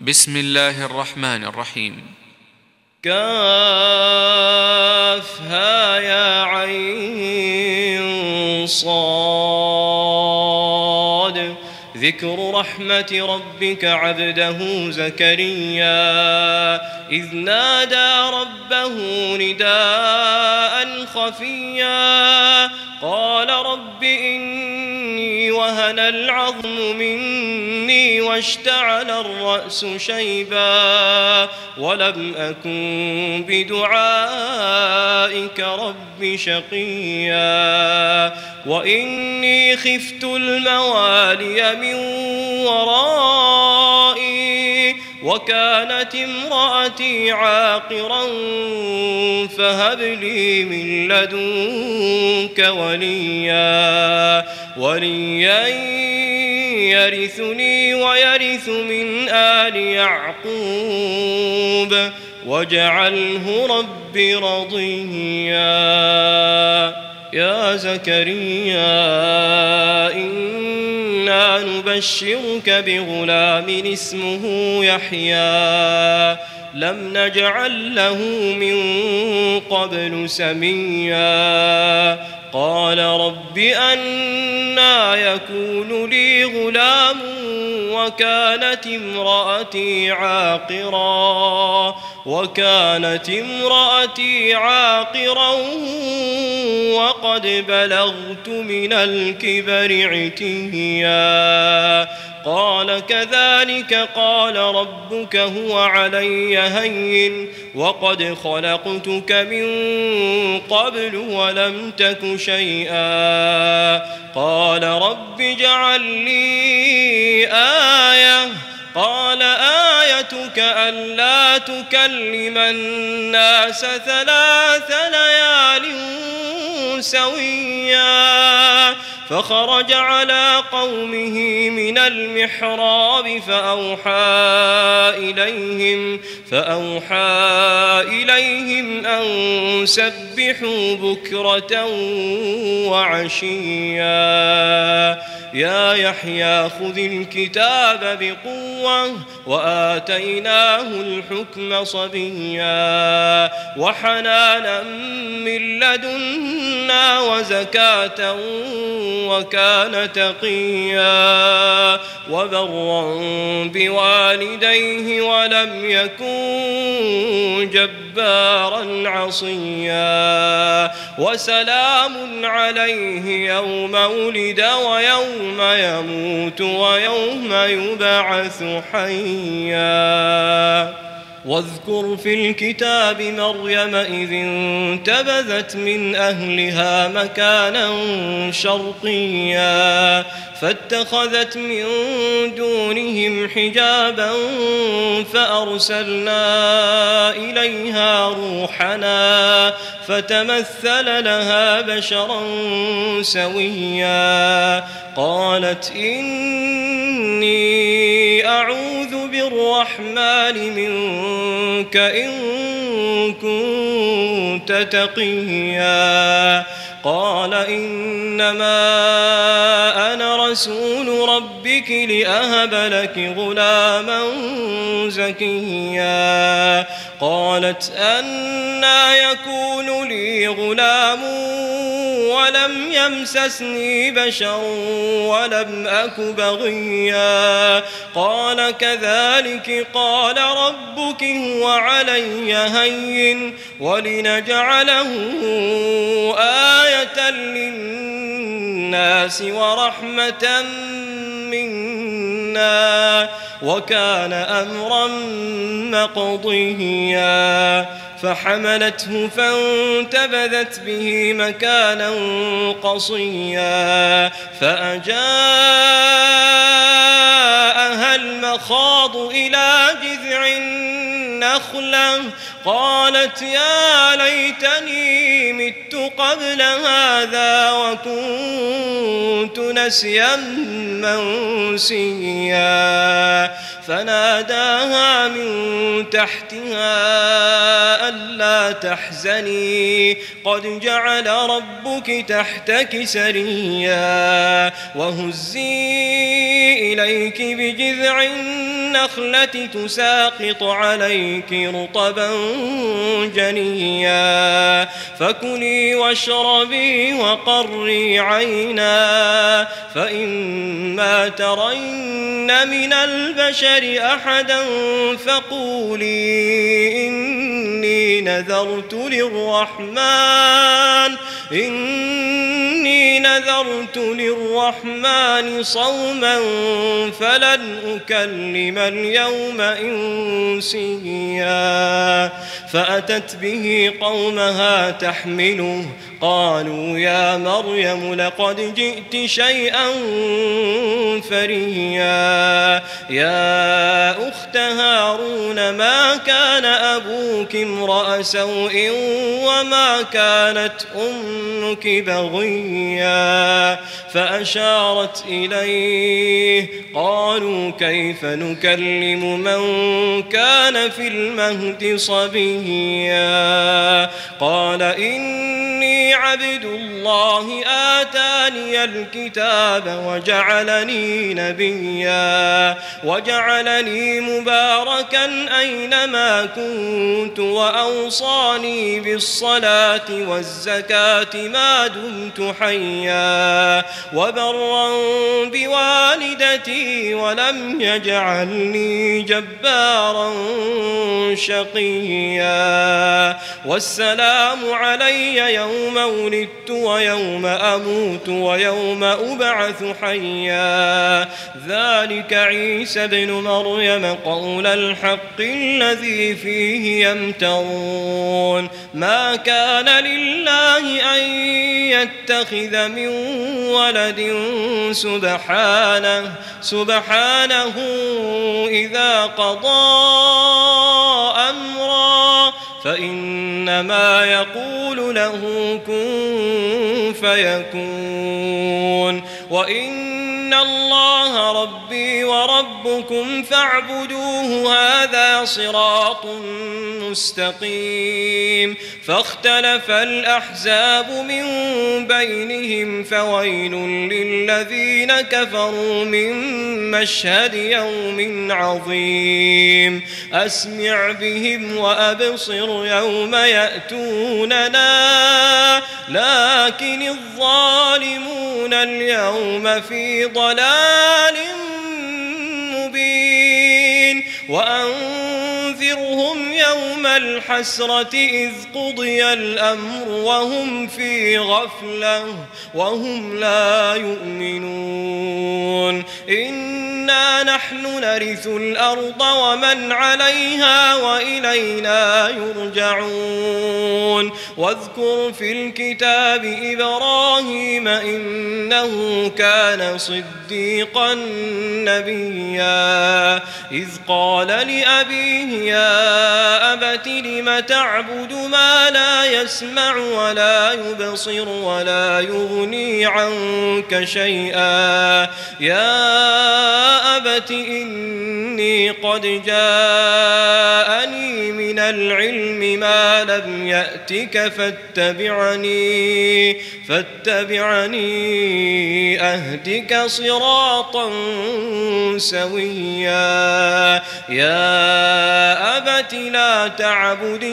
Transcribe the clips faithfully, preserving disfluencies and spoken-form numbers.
بسم الله الرحمن الرحيم. كافها يا عين صاد. ذكر رحمة ربك عبده زكريا إذ نادى ربه نداء خفيا قال رب إني وهن العظم مني واشتعل الرأس شيبا ولم أكن بدعائك رب شقيا وإني خفت الموالي من ورائي وكانت امرأتي عاقرا فهب لي من لدنك وليا وليا يرثني ويرث من آل يعقوب واجعله رب رضيا. يا زكريا إنا نبشرك بغلام اسمه يحيى لم نجعل له من قبل سميا قال رب أنى يكون لي غلام وكانت امرأتي عاقرا وكانت امرأتي عاقرا وقد بلغت من الكبر عتيا قال كذلك قال ربك هو علي هين وقد خلقتك من قبل ولم تك شيئا قال رب اجعل لي آية قال آيتك ألا تكلم الناس ثلاث ليال سويا فخرج على قومه من المحراب فأوحى إليهم فأوحى إليهم أن سبحوا بكرة وعشيا يا يحيى خذ الكتاب بقوة وآتيناه الحكم صبيا وحنانا من لدنا وزكاة وكان تقيا وبرا بوالديه ولم يكن جبارا عصيا وسلام عليه يوم ولد ويوم يموت ويوم يبعث حيا. واذكر في الكتاب مريم إذ انتبذت من أهلها مكانا شرقيا فاتخذت من دونهم حجابا فأرسلنا إليها روحنا فتمثل لها بشرا سويا قالت إني أعوذ بالرحمن منك إن كنت تقيا قال إنما أنا رسول ربك لأهب لك غلاما زكيا قالت أنى يكون لي غلام ولم يمسسني بشر ولم أك بغيا قال كذلك قال ربك هو علي هين ولنجعله آية للناس ورحمة منا وكان أمرا مقضيا فحملته فانتبذت به مكانا قصيا فأجاءها المخاض إلى جذع النخلة قالت يا ليتني مت مت قبل هذا وكنت نسيا منسيا فناداها من تحتها ألا تحزني قد جعل ربك تحتك سريا وهزي إليك بجذع النخلة تساقط عليك رطبا جنيا فكلي واشربي وقري عينا فإما ترين من البشر أحدا فقولي إني نذرت للرحمن إني نذرت للرحمن صوما فلن أكلم اليوم إنسيا فأتت به قومها تحمله قالوا يا مريم لقد جئت شيئا فريا يا أخت هارون ما كان أبوك امرأ سوء وما كانت أمك بغيا فأشارت إليه قالوا كيف نكلم من كان في المهد صبيا قال إني عبد الله آتاني الكتاب وجعلني نبيا وجعلني مباركا أينما كنت وأوصاني بالصلاة والزكاة ما دمت حيا وبرا بوالدتي ولم يجعلني جبارا شقيا والسلام علي يوم ولدت ويوم أموت ويوم أبعث حيا ذلك عيسى بن مريم قول الحق الذي فيه يمترون ما كان لله أن يتخذ من ولد سبحانه سبحانه إذا قضى أمرا فإنما يقول له كن فيكون وإن الله ربي وربكم فاعبدوه هذا صراط مستقيم فاختلف الأحزاب من بينهم فويل للذين كفروا من مشهد يوم عظيم أسمع بهم وأبصر يوم يأتوننا لكن الظالمون اليوم في ضلال مبين وأنذرهم يوم الحسرة إذ قضي الأمر وهم في غفلة وهم لا يؤمنون إنا نحن نرث الأرض ومن عليها وإلينا يرجعون واذكر في الكتاب إبراهيم إنه كان صديقا نبيا إذ قال لأبيه يا أبت لم تعبد ما لا يسمع ولا يبصر ولا يغني عنك شيئا يا أبت إني قد جاءني من العلم ما لم يأتك فاتبعني فاتبعني أهدك صراطا سويا يا أبت لا تعبد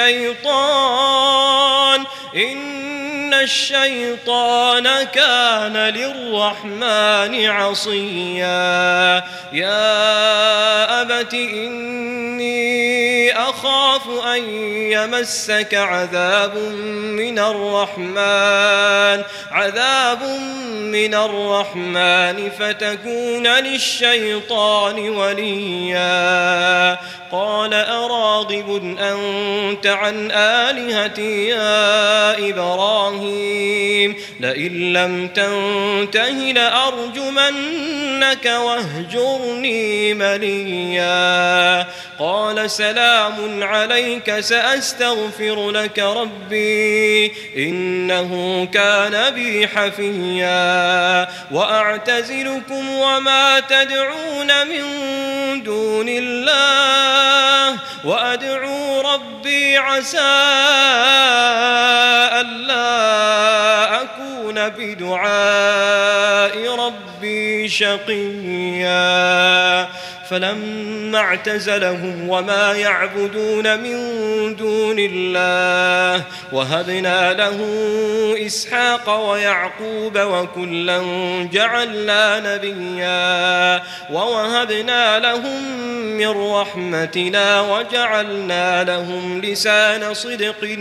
الشيطان إن الشيطان كان للرحمن عصيا يا أبت إني أخاف أن يمسك عذاب من الرحمن عذاب من الرحمن فتكون للشيطان وليا قال أراغب أنت عن آلهتي يا إبراهيم لئن لم تنته لأرجمنك واهجرني مليا قال سلام عليك سأستغفر لك ربي إنه كان بي حفيا وأعتزلكم وما تدعون من دون الله وأدعو ربي عسى ألا أكون بدعاء ربي شقيا فلما اعتزلهم وما يعبدون من دون الله وهبنا له إسحاق ويعقوب وكلا جعلنا نبيا ووهبنا لهم من رحمتنا وجعلنا لهم لسان صدق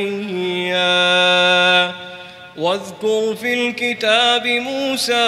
عليا واذكر في الكتاب موسى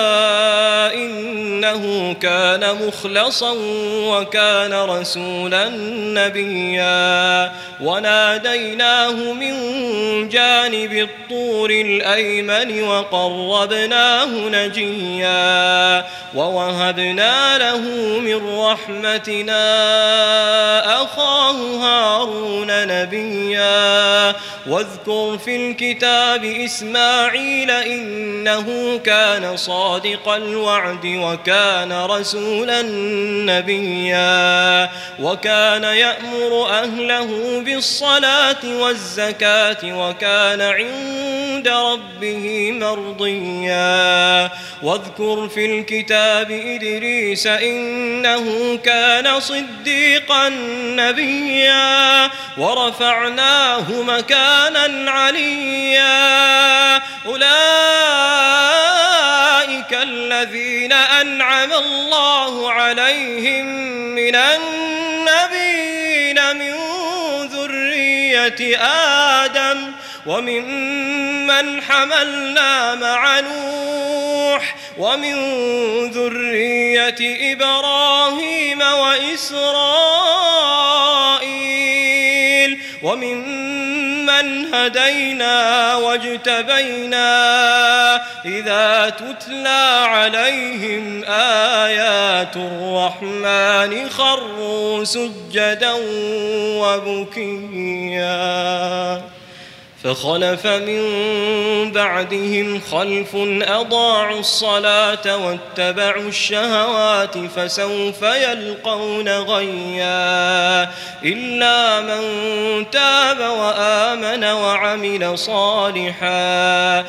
إنه كان مخلصا وكان رسولا نبيا وناديناه من جانب الطور الأيمن وقربناه نجيا ووهبنا له من رحمتنا أخاه هارون نبيا واذكر في الكتاب إسماعيل إسماعيل إنه كان صادق الوعد وكان رسولا نبيا وكان يأمر أهله بالصلاة والزكاة وكان عند ربه مرضيا واذكر في الكتاب إدريس إنه كان صديقا نبيا ورفعناه مكانا عليا أولئك الذين أنعم الله عليهم من النبيين من ذرية آدم وممن حملنا مع نوح ومن ذرية إبراهيم وإسرائيل وممن هدينا واجتبينا إذا تتلى عليهم آيات الرحمن خروا سجدا وبكيا فخلف من بعدهم خلف أضاعوا الصلاة واتبعوا الشهوات فسوف يلقون غيا إلا من تاب وآمن وعمل صالحا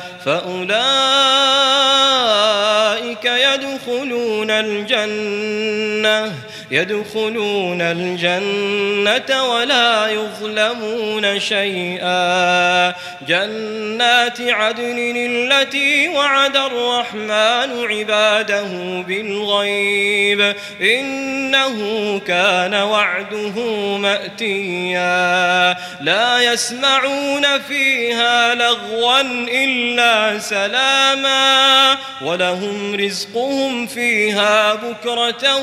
فأولئك يدخلون الجنة يدخلون الجنة ولا يظلمون شيئا جنات عدن التي وعد الرحمن عباده بالغيب إنه كان وعده مأتيا لا يسمعون فيها لغوا إلا سلاما ولهم رزقهم فيها بكرة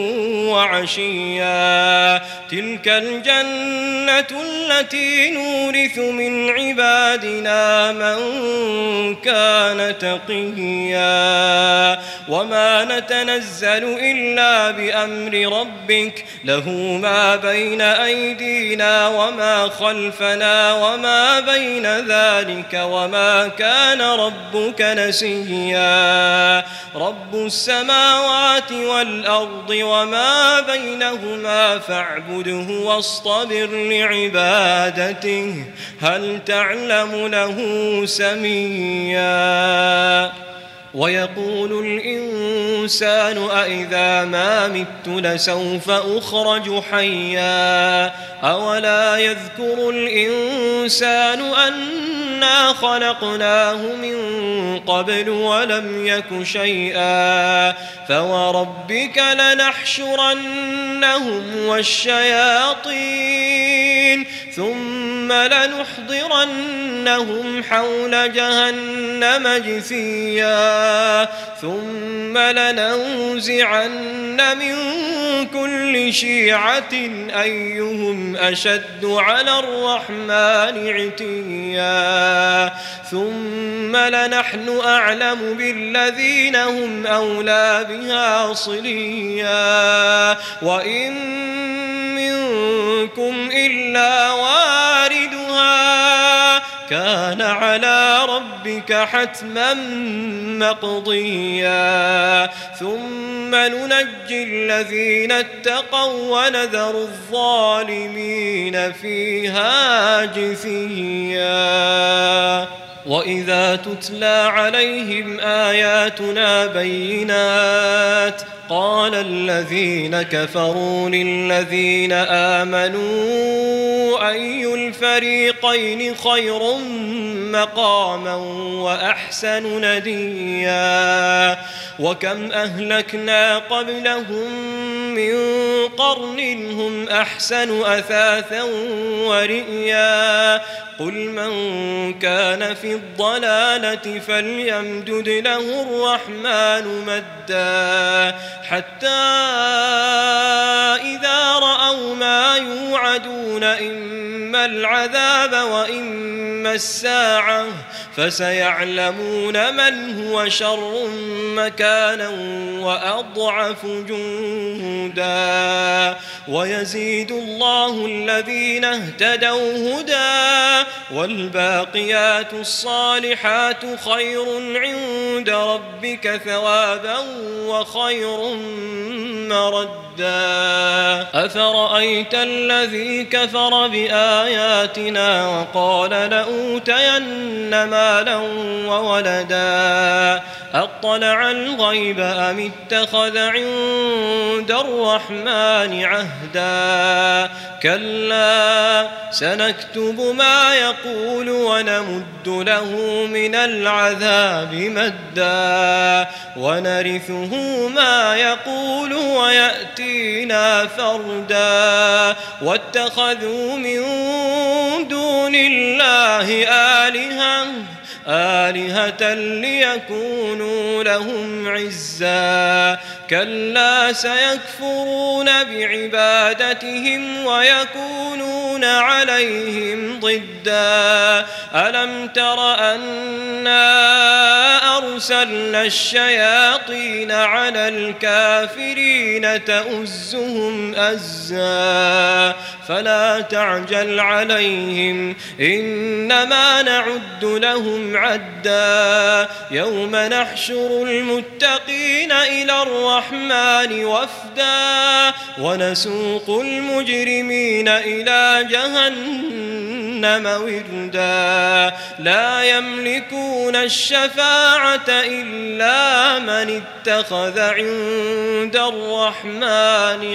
وعشيا تلك الجنة التي نورث من عبادنا من كان تقيا وما نتنزل إلا بأمر ربك له ما بين أيدينا وما خلفنا وما بين ذلك وما كان ربك نسيا رب السماوات والأرض وما بينهما فاعبده واصطبر لعبادته هل تعلم له سميا ويقول الإنسان أإذا ما مت لسوف أخرج حيا أولا يذكر الإنسان أنا خلقناه من قبل ولم يك شيئا فوربك لنحشرنهم والشياطين ثم لنحضرنهم حول جهنم جثيا ثم لننزعن من كل شيعة أيهم أشد على الرحمن عتيا ثم لنحن أعلم بالذين هم أولى بها صليا وإن منكم إلا واردها كان على ربك حتما مقضيا ثم ننجي الذين اتقوا ونذر الظالمين فيها جثيا وإذا تتلى عليهم آياتنا بينات قال الذين كفروا للذين آمنوا أي الفريقين خير مقاما وأحسن نديا وكم أهلكنا قبلهم من قرن هم أحسن أثاثا ورئيا قل من كان في الضلالة فليمدد له الرحمن مدا حتى إذا رأوا ما يوعدون إما العذاب وإما الساعة فسيعلمون من هو شر مكانا وأضعف جندا ويزيد الله الذين اهتدوا هدى والباقيات الصالحات خير عند ربك ثوابا وخير مردا أفرأيت الذي كفر بآياتنا وقال لأوتين مالا وولدا أطلع الغيب أم اتخذ عند الرحمن عهدا كلا سنكتب ما يقول ونمد له من العذاب مدا ونرثه ما يقول ويأتينا فردا واتخذوا من دون الله آلهة آلهة ليكونوا لهم عزا كلا سيكفرون بعبادتهم ويكونون عليهم ضدا ألم تر أنا أرسلنا الشياطين على الكافرين تؤزهم أزا فلا تعجل عليهم إنما نعد لهم عدا يوم نحشر المتقين إلى الرحمن وفدا ونسوق المجرمين إلى جهنم وردا لا يملكون الشفاعة إلا من اتخذ عند الرحمن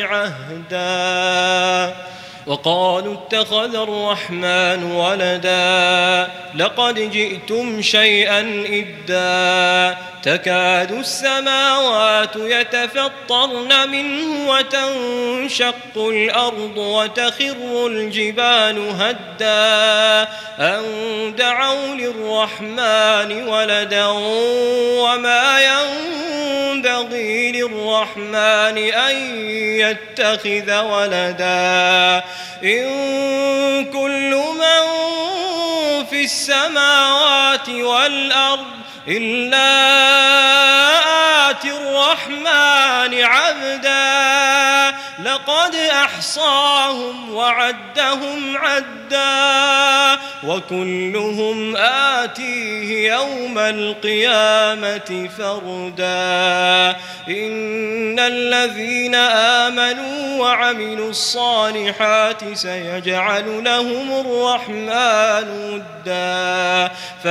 عهدا وقالوا اتخذ الرحمن ولدا لقد جئتم شيئا إدا تكاد السماوات يتفطرن منه وتنشق الأرض وتخر الجبال هدا أن دعوا للرحمن ولدا وما ينبغي للرحمن أن يتخذ ولدا إن كل من في السماوات والأرض إلا آتي الرحمن عبدا لقد أحصاهم وعدهم عدا وكلهم آتيه يوم القيامة فردا إن الذين آمنوا وعملوا الصالحات سيجعل لهم الرحمن ودا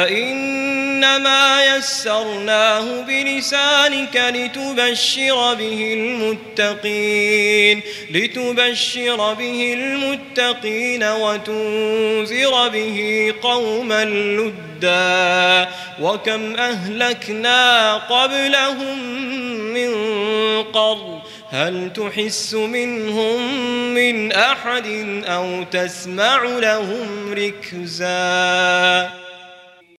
فإنما يسرناه بلسانك لتبشر به المتقين لتبشر به المتقين وتنذر به قوما لدا وكم أهلكنا قبلهم من قرن هل تحس منهم من أحد أو تسمع لهم ركزا